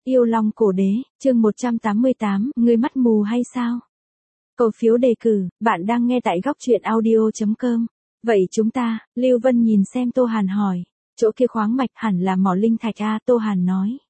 Yêu Long Cổ Đế, chương 188, ngươi mắt mù hay sao? Cầu phiếu đề cử, bạn đang nghe tại góc truyện audio.com. Vậy chúng ta, Lưu Vân nhìn xem Tô Hàn hỏi. Chỗ kia khoáng mạch hẳn là mỏ linh thạch a, Tô Hàn nói.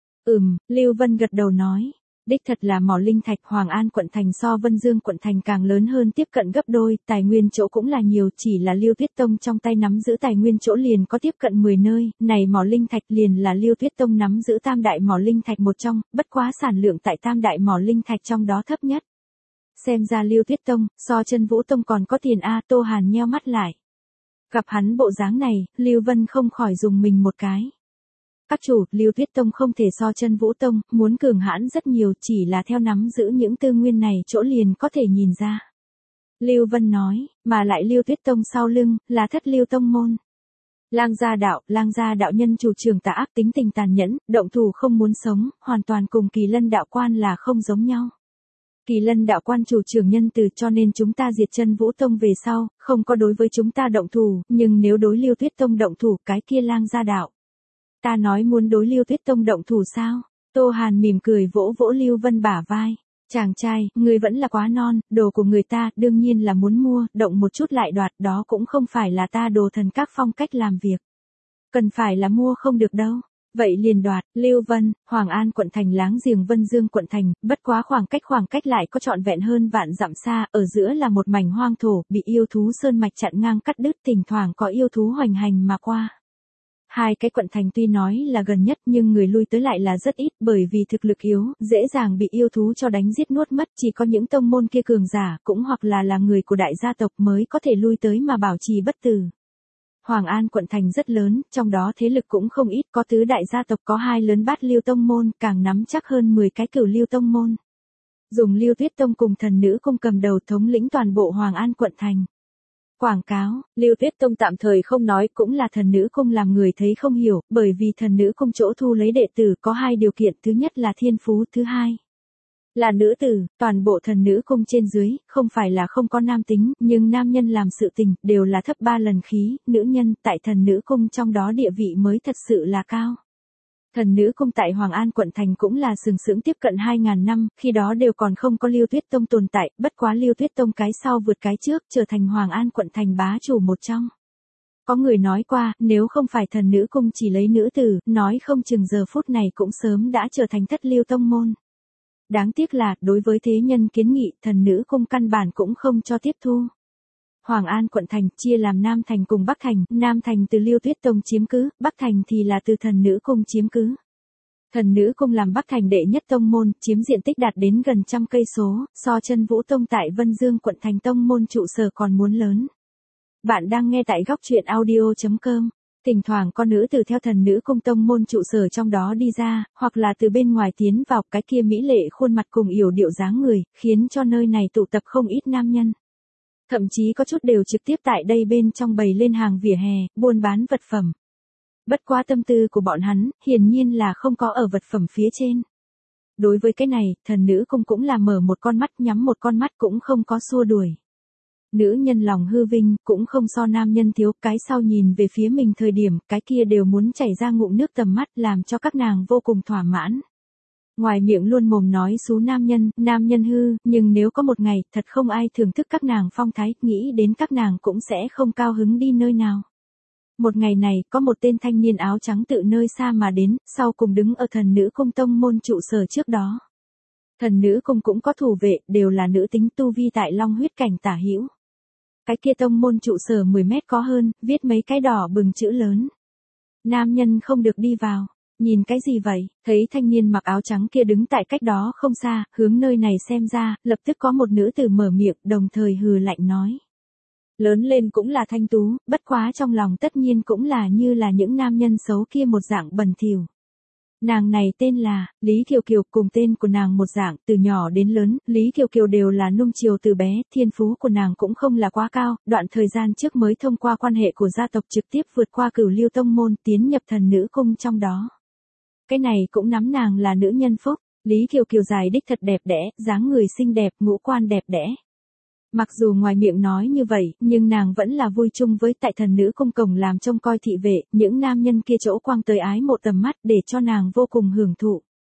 Lưu Vân gật đầu nói. Đích thật là mỏ linh thạch. Hoàng An quận thành so Vân Dương quận thành càng lớn hơn, tiếp cận gấp đôi, tài nguyên chỗ cũng là nhiều, chỉ là Lưu Tuyết Tông trong tay nắm giữ tài nguyên chỗ liền có tiếp cận 10 nơi, này mỏ linh thạch liền là Lưu Tuyết Tông nắm giữ tam đại mỏ linh thạch một trong, bất quá sản lượng tại tam đại mỏ linh thạch trong đó thấp nhất. Xem ra Lưu Tuyết Tông, so Chân Vũ Tông còn có tiền a, Tô Hàn nheo mắt lại. Gặp hắn bộ dáng này, Lưu Vân không khỏi dùng mình một cái. Các chủ, Lưu Tuyết Tông không thể so Chân Vũ Tông, muốn cường hãn rất nhiều, chỉ là theo nắm giữ những tư nguyên này chỗ liền có thể nhìn ra. Lưu Vân nói, mà lại Lưu Tuyết Tông sau lưng, là Thất Lưu Tông môn. Lang gia đạo nhân chủ trường tà ác, tính tình tàn nhẫn, động thủ không muốn sống, hoàn toàn cùng Kỳ Lân đạo quan là không giống nhau. Kỳ Lân đạo quan chủ trường nhân từ, cho nên chúng ta diệt Chân Vũ Tông về sau, không có đối với chúng ta động thủ, nhưng nếu đối Lưu Tuyết Tông động thủ, cái kia Lang gia đạo. Ta nói muốn đối Lưu Tuyết Tông động thủ sao? Tô Hàn mỉm cười vỗ vỗ Lưu Vân bả vai. Chàng trai, ngươi vẫn là quá non, đồ của người ta, đương nhiên là muốn mua, động một chút lại đoạt, đó cũng không phải là ta Đồ Thần các phong cách làm việc. Cần phải là mua không được đâu. Vậy liền đoạt. Lưu Vân, Hoàng An quận thành láng giềng Vân Dương quận thành, bất quá khoảng cách lại có trọn vẹn hơn vạn dặm xa, ở giữa là một mảnh hoang thổ, bị yêu thú sơn mạch chặn ngang cắt đứt, thỉnh thoảng có yêu thú hoành hành mà qua. Hai cái quận thành tuy nói là gần nhất nhưng người lui tới lại là rất ít, bởi vì thực lực yếu, dễ dàng bị yêu thú cho đánh giết nuốt mất, chỉ có những tông môn kia cường giả, cũng hoặc là người của đại gia tộc mới có thể lui tới mà bảo trì bất tử. Hoàng An quận thành rất lớn, trong đó thế lực cũng không ít, có tứ đại gia tộc, có hai lớn Bát Lưu tông môn, càng nắm chắc hơn 10 cái Cửu Lưu tông môn. Dùng Lưu Tuyết Tông cùng Thần Nữ Cung cầm đầu thống lĩnh toàn bộ Hoàng An quận thành. Quảng cáo, Lưu Tuyết Tông tạm thời không nói, cũng là Thần Nữ Cung làm người thấy không hiểu, bởi vì Thần Nữ Cung chỗ thu lấy đệ tử có hai điều kiện, thứ nhất là thiên phú, thứ hai là nữ tử. Toàn bộ Thần Nữ Cung trên dưới, không phải là không có nam tính, nhưng nam nhân làm sự tình, đều là thấp 3 lần khí, nữ nhân, tại Thần Nữ Cung trong đó địa vị mới thật sự là cao. Thần Nữ Cung tại Hoàng An quận thành cũng là sừng sững tiếp cận 2000 năm, khi đó đều còn không có Lưu Tuyết Tông tồn tại, bất quá Lưu Tuyết Tông cái sau vượt cái trước, trở thành Hoàng An quận thành bá chủ một trong. Có người nói qua, nếu không phải Thần Nữ Cung chỉ lấy nữ tử, nói không chừng giờ phút này cũng sớm đã trở thành Thất Lưu tông môn. Đáng tiếc là, đối với thế nhân kiến nghị, Thần Nữ Cung căn bản cũng không cho tiếp thu. Hoàng An quận thành chia làm Nam thành cùng Bắc thành, Nam thành từ Lưu Tuyết Tông chiếm cứ, Bắc thành thì là từ Thần Nữ Cung chiếm cứ. Thần Nữ Cung làm Bắc thành đệ nhất tông môn, chiếm diện tích đạt đến gần 100 cây số, so Chân Vũ Tông tại Vân Dương quận thành tông môn trụ sở còn muốn lớn. Bạn đang nghe tại góc truyện audio.com. Thỉnh thoảng có nữ từ theo Thần Nữ Cung tông môn trụ sở trong đó đi ra, hoặc là từ bên ngoài tiến vào, cái kia mỹ lệ khuôn mặt cùng yểu điệu dáng người, khiến cho nơi này tụ tập không ít nam nhân. Thậm chí có chút đều trực tiếp tại đây bên trong bày lên hàng vỉa hè, buôn bán vật phẩm. Bất quá tâm tư của bọn hắn, hiển nhiên là không có ở vật phẩm phía trên. Đối với cái này, Thần Nữ Cung cũng là mở một con mắt nhắm một con mắt, cũng không có xua đuổi. Nữ nhân lòng hư vinh, cũng không so nam nhân thiếu, cái sau nhìn về phía mình thời điểm, cái kia đều muốn chảy ra ngụm nước tầm mắt, làm cho các nàng vô cùng thỏa mãn. Ngoài miệng luôn mồm nói xú nam nhân hư, nhưng nếu có một ngày, thật không ai thưởng thức các nàng phong thái, nghĩ đến các nàng cũng sẽ không cao hứng đi nơi nào. Một ngày này, có một tên thanh niên áo trắng tự nơi xa mà đến, sau cùng đứng ở Thần Nữ Cung tông môn trụ sở trước đó. Thần Nữ Cung cũng có thủ vệ, đều là nữ tính, tu vi tại Long huyết cảnh tả hữu. Cái kia tông môn trụ sở 10 mét có hơn, viết mấy cái đỏ bừng chữ lớn. Nam nhân không được đi vào. Nhìn cái gì vậy? Thấy thanh niên mặc áo trắng kia đứng tại cách đó không xa, hướng nơi này xem ra, lập tức có một nữ tử mở miệng, đồng thời hừ lạnh nói. Lớn lên cũng là thanh tú, bất quá trong lòng tất nhiên cũng là như là những nam nhân xấu kia một dạng bẩn thỉu. Nàng này tên là Lý Kiều Kiều, cùng tên của nàng một dạng, từ nhỏ đến lớn, Lý Kiều Kiều đều là nung chiều từ bé, thiên phú của nàng cũng không là quá cao, đoạn thời gian trước mới thông qua quan hệ của gia tộc trực tiếp vượt qua Cửu Lưu tông môn, tiến nhập Thần Nữ Cung trong đó. Cái này cũng nắm nàng là nữ nhân phúc. Lý Kiều Kiều dài đích thật đẹp đẽ, dáng người xinh đẹp, ngũ quan đẹp đẽ. Mặc dù ngoài miệng nói như vậy, nhưng nàng vẫn là vui chung với tại Thần Nữ Cung cổng làm trông coi thị vệ, những nam nhân kia chỗ quang tới ái mộ tầm mắt để cho nàng vô cùng hưởng thụ.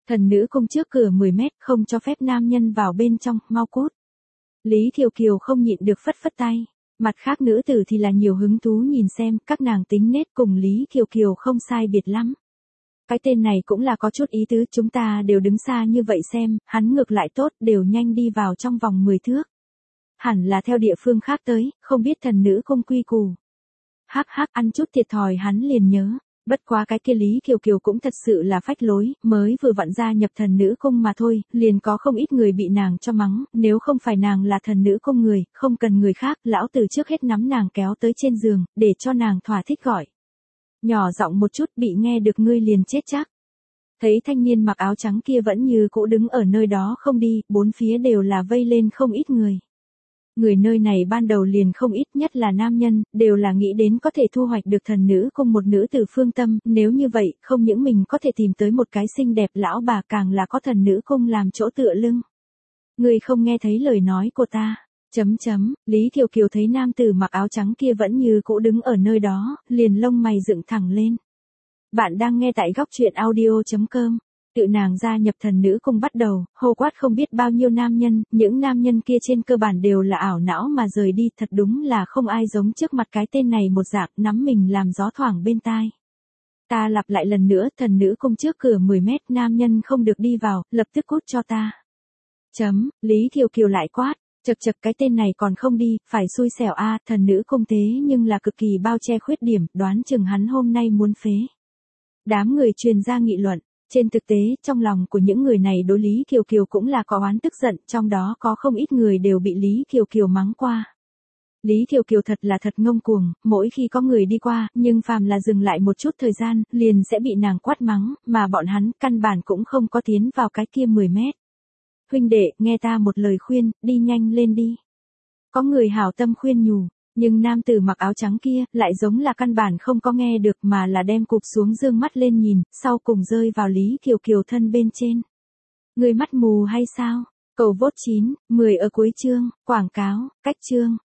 Thần nữ cung trước cửa 10 mét, không cho phép nam nhân vào bên trong, mau cút. Lý Thiều Kiều không nhịn được phất phất tay. Mặt khác nữ tử thì là nhiều hứng thú nhìn xem, các nàng tính nết cùng Lý Thiều Kiều không sai biệt lắm. Cái tên này cũng là có chút ý tứ, chúng ta đều đứng xa như vậy xem, hắn ngược lại tốt, đều nhanh đi vào trong vòng 10 thước. Hẳn là theo địa phương khác tới, không biết thần nữ cung quy củ. Hắc hắc, ăn chút thiệt thòi hắn liền nhớ. Bất quá cái kia Lý Kiều Kiều cũng thật sự là phách lối, mới vừa vặn gia nhập thần nữ cung mà thôi, liền có không ít người bị nàng cho mắng, nếu không phải nàng là thần nữ cung người, không cần người khác, lão tử trước hết nắm nàng kéo tới trên giường, để cho nàng thỏa thích gọi. Nhỏ giọng một chút, bị nghe được ngươi liền chết chắc. Thấy thanh niên mặc áo trắng kia vẫn như cũ đứng ở nơi đó không đi, bốn phía đều là vây lên không ít người. Người nơi này ban đầu liền không ít, nhất là nam nhân, đều là nghĩ đến có thể thu hoạch được thần nữ cung một nữ tử phương tâm, nếu như vậy, không những mình có thể tìm tới một cái xinh đẹp lão bà, càng là có thần nữ cung làm chỗ tựa lưng. Người không nghe thấy lời nói của ta. Lý Thiều Kiều thấy nam tử mặc áo trắng kia vẫn như cũ đứng ở nơi đó, liền lông mày dựng thẳng lên. Bạn đang nghe tại góc truyện audio.com. Tự nàng gia nhập thần nữ cung bắt đầu, hô quát không biết bao nhiêu nam nhân, những nam nhân kia trên cơ bản đều là ảo não mà rời đi, thật đúng là không ai giống trước mặt cái tên này một dạng, nắm mình làm gió thoảng bên tai. Ta lặp lại lần nữa, thần nữ cung trước cửa 10 mét, nam nhân không được đi vào, lập tức cút cho ta. Lý Thiều Kiều lại quát, chật cái tên này còn không đi, phải xui xẻo a, thần nữ cung thế nhưng là cực kỳ bao che khuyết điểm, đoán chừng hắn hôm nay muốn phế. Đám người truyền ra nghị luận. Trên thực tế, trong lòng của những người này đối Lý Kiều Kiều cũng là có oán tức giận, trong đó có không ít người đều bị Lý Kiều Kiều mắng qua. Lý Kiều Kiều thật là thật ngông cuồng, mỗi khi có người đi qua, nhưng phàm là dừng lại một chút thời gian, liền sẽ bị nàng quát mắng, mà bọn hắn căn bản cũng không có tiến vào cái kia 10 mét. Huynh đệ, nghe ta một lời khuyên, đi nhanh lên đi. Có người hảo tâm khuyên nhủ. Nhưng nam tử mặc áo trắng kia, lại giống là căn bản không có nghe được mà là đem cụp xuống dương mắt lên nhìn, sau cùng rơi vào Lý Kiều Kiều thân bên trên. Người mắt mù hay sao? Cầu vote 9, 10 ở cuối chương, quảng cáo, cách chương.